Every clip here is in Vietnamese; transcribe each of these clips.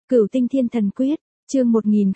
Cửu Tinh Thiên Thần Quyết, chương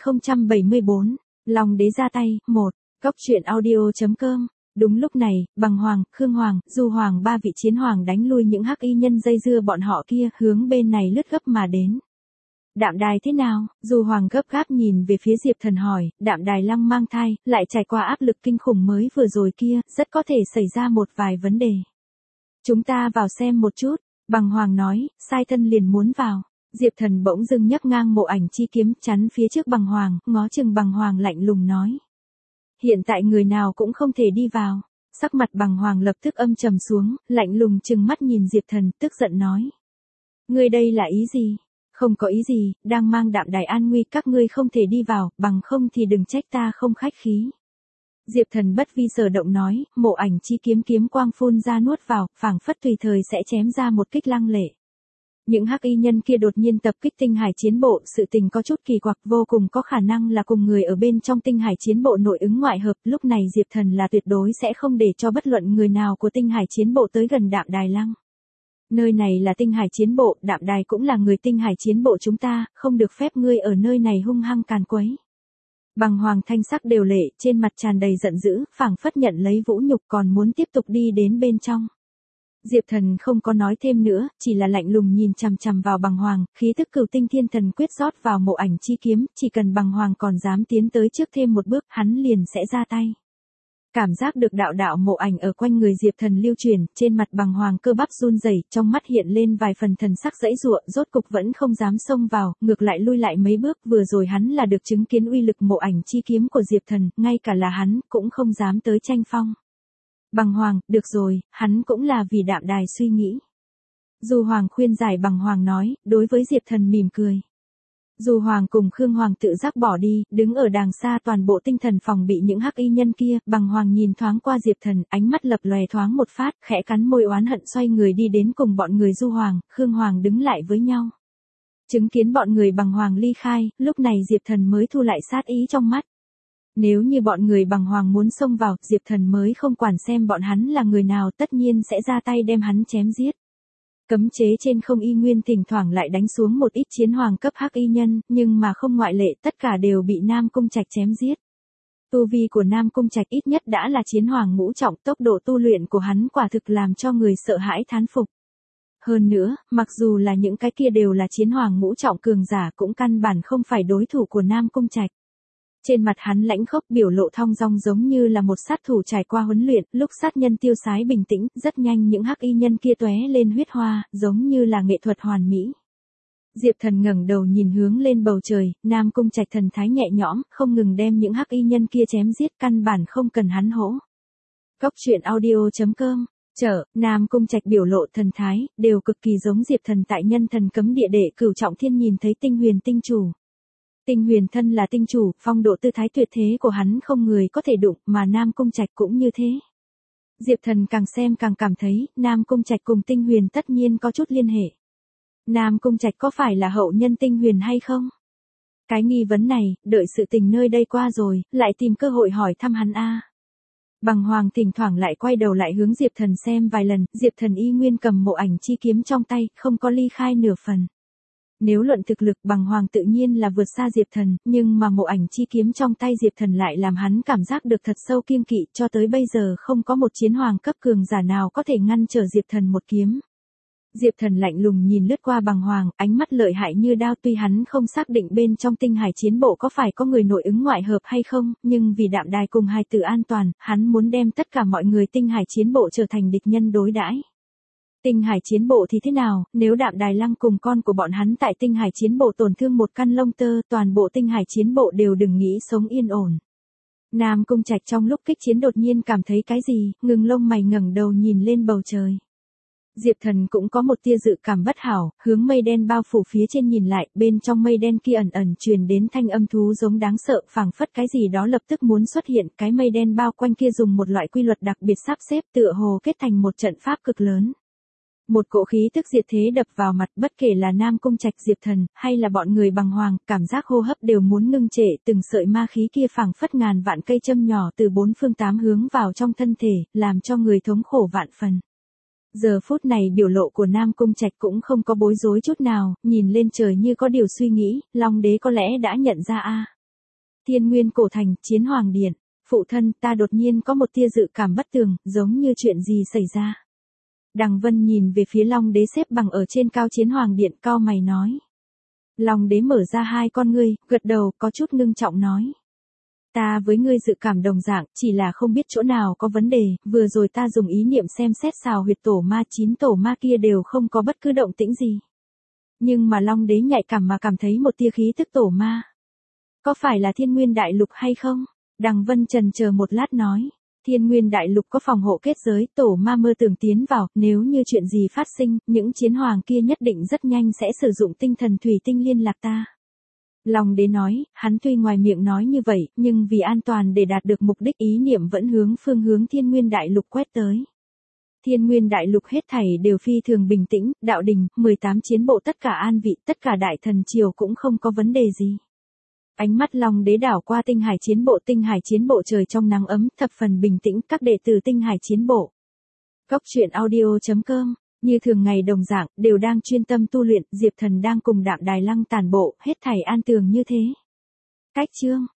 1074, Long Đế ra tay, 1, Cốc truyện audio.com. Đúng lúc này, Bằng Hoàng, Khương Hoàng, Du Hoàng ba vị chiến hoàng đánh lui những hắc y nhân dây dưa bọn họ kia, hướng bên này lướt gấp mà đến. Đạm Đài thế nào? Du Hoàng gấp gáp nhìn về phía Diệp Thần hỏi, Đạm Đài Lăng mang thai, lại trải qua áp lực kinh khủng mới vừa rồi kia, rất có thể xảy ra một vài vấn đề. Chúng ta vào xem một chút, Bằng Hoàng nói, sai thân liền muốn vào. Diệp Thần bỗng dưng nhấc ngang Mộ Ảnh chi kiếm chắn phía trước Bằng Hoàng, ngó chừng Bằng Hoàng lạnh lùng nói. Hiện tại người nào cũng không thể đi vào. Sắc mặt Bằng Hoàng lập tức âm trầm xuống, lạnh lùng trừng mắt nhìn Diệp Thần, tức giận nói. Ngươi đây là ý gì? Không có ý gì, đang mang Đạm Đài an nguy, các ngươi không thể đi vào, bằng không thì đừng trách ta không khách khí. Diệp Thần bất vi sở động nói, Mộ Ảnh chi kiếm kiếm quang phun ra nuốt vào, phảng phất tùy thời sẽ chém ra một kích lăng lệ. Những hắc y nhân kia đột nhiên tập kích tinh hải chiến bộ, sự tình có chút kỳ quặc, vô cùng có khả năng là cùng người ở bên trong tinh hải chiến bộ nội ứng ngoại hợp, lúc này Diệp Thần là tuyệt đối sẽ không để cho bất luận người nào của tinh hải chiến bộ tới gần Đạm Đài Lăng. Nơi này là tinh hải chiến bộ, Đạm Đài cũng là người tinh hải chiến bộ chúng ta, không được phép ngươi ở nơi này hung hăng càn quấy. Bằng Hoàng thanh sắc đều lệ, trên mặt tràn đầy giận dữ, phảng phất nhận lấy vũ nhục còn muốn tiếp tục đi đến bên trong. Diệp Thần không có nói thêm nữa, chỉ là lạnh lùng nhìn chằm chằm vào Bằng Hoàng, khí tức Cửu Tinh Thiên Thần Quyết rót vào Mộ Ảnh chi kiếm, chỉ cần Bằng Hoàng còn dám tiến tới trước thêm một bước, hắn liền sẽ ra tay. Cảm giác được đạo đạo mộ ảnh ở quanh người Diệp Thần lưu truyền, trên mặt Bằng Hoàng cơ bắp run rẩy, trong mắt hiện lên vài phần thần sắc giãy giụa, rốt cục vẫn không dám xông vào, ngược lại lui lại mấy bước, vừa rồi hắn là được chứng kiến uy lực Mộ Ảnh chi kiếm của Diệp Thần, ngay cả là hắn cũng không dám tới tranh phong. Bằng Hoàng, được rồi, hắn cũng là vì Đạm Đài suy nghĩ. Du Hoàng khuyên giải, Bằng Hoàng nói, đối với Diệp Thần mỉm cười. Du Hoàng cùng Khương Hoàng tự giác bỏ đi, đứng ở đàng xa toàn bộ tinh thần phòng bị những hắc y nhân kia, Bằng Hoàng nhìn thoáng qua Diệp Thần, ánh mắt lập lòe thoáng một phát, khẽ cắn môi oán hận xoay người đi đến cùng bọn người Du Hoàng, Khương Hoàng đứng lại với nhau. Chứng kiến bọn người Bằng Hoàng ly khai, lúc này Diệp Thần mới thu lại sát ý trong mắt. Nếu như bọn người Bằng Hoàng muốn xông vào, Diệp Thần mới không quản xem bọn hắn là người nào, tất nhiên sẽ ra tay đem hắn chém giết. Cấm chế trên không y nguyên thỉnh thoảng lại đánh xuống một ít chiến hoàng cấp hắc y nhân, nhưng mà không ngoại lệ, tất cả đều bị Nam Cung Trạch chém giết. Tu vi của Nam Cung Trạch ít nhất đã là chiến hoàng ngũ trọng, tốc độ tu luyện của hắn quả thực làm cho người sợ hãi thán phục. Hơn nữa, mặc dù là những cái kia đều là chiến hoàng ngũ trọng cường giả cũng căn bản không phải đối thủ của Nam Cung Trạch. Trên mặt hắn lãnh khốc, biểu lộ thong dong giống như là một sát thủ trải qua huấn luyện, lúc sát nhân tiêu sái bình tĩnh, rất nhanh những hắc y nhân kia tóe lên huyết hoa, giống như là nghệ thuật hoàn mỹ. Diệp Thần ngẩng đầu nhìn hướng lên bầu trời, Nam Cung Trạch thần thái nhẹ nhõm, không ngừng đem những hắc y nhân kia chém giết, căn bản không cần hắn hỗ. Cốc truyện audio.com. Nam Cung Trạch biểu lộ thần thái, đều cực kỳ giống Diệp Thần tại Nhân Thần Cấm Địa để Cửu Trọng Thiên nhìn thấy Tinh Huyền Tinh Chủ. Tinh Huyền thân là tinh chủ, phong độ tư thái tuyệt thế của hắn không người có thể đụng, mà Nam Cung Trạch cũng như thế. Diệp Thần càng xem càng cảm thấy, Nam Cung Trạch cùng Tinh Huyền tất nhiên có chút liên hệ. Nam Cung Trạch có phải là hậu nhân Tinh Huyền hay không? Cái nghi vấn này, đợi sự tình nơi đây qua rồi, lại tìm cơ hội hỏi thăm hắn a. Bằng Hoàng thỉnh thoảng lại quay đầu lại hướng Diệp Thần xem vài lần, Diệp Thần y nguyên cầm Mộ Ảnh chi kiếm trong tay, không có ly khai nửa phần. Nếu luận thực lực, Bằng Hoàng tự nhiên là vượt xa Diệp Thần, nhưng mà Mộ Ảnh chi kiếm trong tay Diệp Thần lại làm hắn cảm giác được thật sâu kiêng kỵ, cho tới bây giờ không có một chiến hoàng cấp cường giả nào có thể ngăn trở Diệp Thần một kiếm. Diệp Thần lạnh lùng nhìn lướt qua Bằng Hoàng, ánh mắt lợi hại như đao, tuy hắn không xác định bên trong tinh hải chiến bộ có phải có người nội ứng ngoại hợp hay không, nhưng vì Đạm Đài cùng hài tử an toàn, hắn muốn đem tất cả mọi người tinh hải chiến bộ trở thành địch nhân đối đãi. Tinh hải chiến bộ thì thế nào, nếu Đạm Đài Lăng cùng con của bọn hắn tại tinh hải chiến bộ tổn thương một căn lông tơ, toàn bộ tinh hải chiến bộ đều đừng nghĩ sống yên ổn. Nam Cung Trạch trong lúc kích chiến đột nhiên cảm thấy cái gì, ngừng lông mày ngẩng đầu nhìn lên bầu trời. Diệp Thần cũng có một tia dự cảm bất hảo, hướng mây đen bao phủ phía trên nhìn lại, bên trong mây đen kia ẩn ẩn truyền đến thanh âm thú giống đáng sợ, phảng phất cái gì đó lập tức muốn xuất hiện, cái mây đen bao quanh kia dùng một loại quy luật đặc biệt sắp xếp, tựa hồ kết thành một trận pháp cực lớn. Một cỗ khí tức diệt thế đập vào mặt, bất kể là Nam Cung Trạch, Diệp Thần, hay là bọn người Bằng Hoàng, cảm giác hô hấp đều muốn ngưng trệ, từng sợi ma khí kia phảng phất ngàn vạn cây châm nhỏ từ bốn phương tám hướng vào trong thân thể, làm cho người thống khổ vạn phần. Giờ phút này biểu lộ của Nam Cung Trạch cũng không có bối rối chút nào, nhìn lên trời như có điều suy nghĩ, Long đế có lẽ đã nhận ra a. Thiên Nguyên cổ thành, Chiến Hoàng điện, phụ thân, ta đột nhiên có một tia dự cảm bất tường, giống như chuyện gì xảy ra. Đằng Vân nhìn về phía Long đế xếp bằng ở trên cao Chiến Hoàng điện, cau mày nói. Long đế mở ra hai con ngươi, gật đầu, có chút ngưng trọng nói. Ta với ngươi dự cảm đồng dạng, chỉ là không biết chỗ nào có vấn đề, vừa rồi ta dùng ý niệm xem xét xào huyệt tổ ma 9 tổ ma kia đều không có bất cứ động tĩnh gì. Nhưng mà Long đế nhạy cảm mà cảm thấy một tia khí tức tổ ma. Có phải là Thiên Nguyên Đại Lục hay không? Đằng Vân chần chờ một lát nói. Thiên Nguyên Đại Lục có phòng hộ kết giới, tổ ma mơ tưởng tiến vào, nếu như chuyện gì phát sinh, những chiến hoàng kia nhất định rất nhanh sẽ sử dụng tinh thần thủy tinh liên lạc ta. Long đế nói, hắn tuy ngoài miệng nói như vậy, nhưng vì an toàn để đạt được mục đích ý niệm vẫn hướng phương hướng Thiên Nguyên Đại Lục quét tới. Thiên Nguyên Đại Lục hết thảy đều phi thường bình tĩnh, đạo đình, 18 chiến bộ tất cả an vị, tất cả đại thần triều cũng không có vấn đề gì. Ánh mắt Long đế đảo qua tinh hải chiến bộ trời trong nắng ấm, thập phần bình tĩnh, các đệ tử tinh hải chiến bộ. Cốc truyện audio.com, như thường ngày đồng dạng, đều đang chuyên tâm tu luyện, Diệp Thần đang cùng Đạm Đài Lăng tản bộ, hết thảy an tường như thế. Cách chương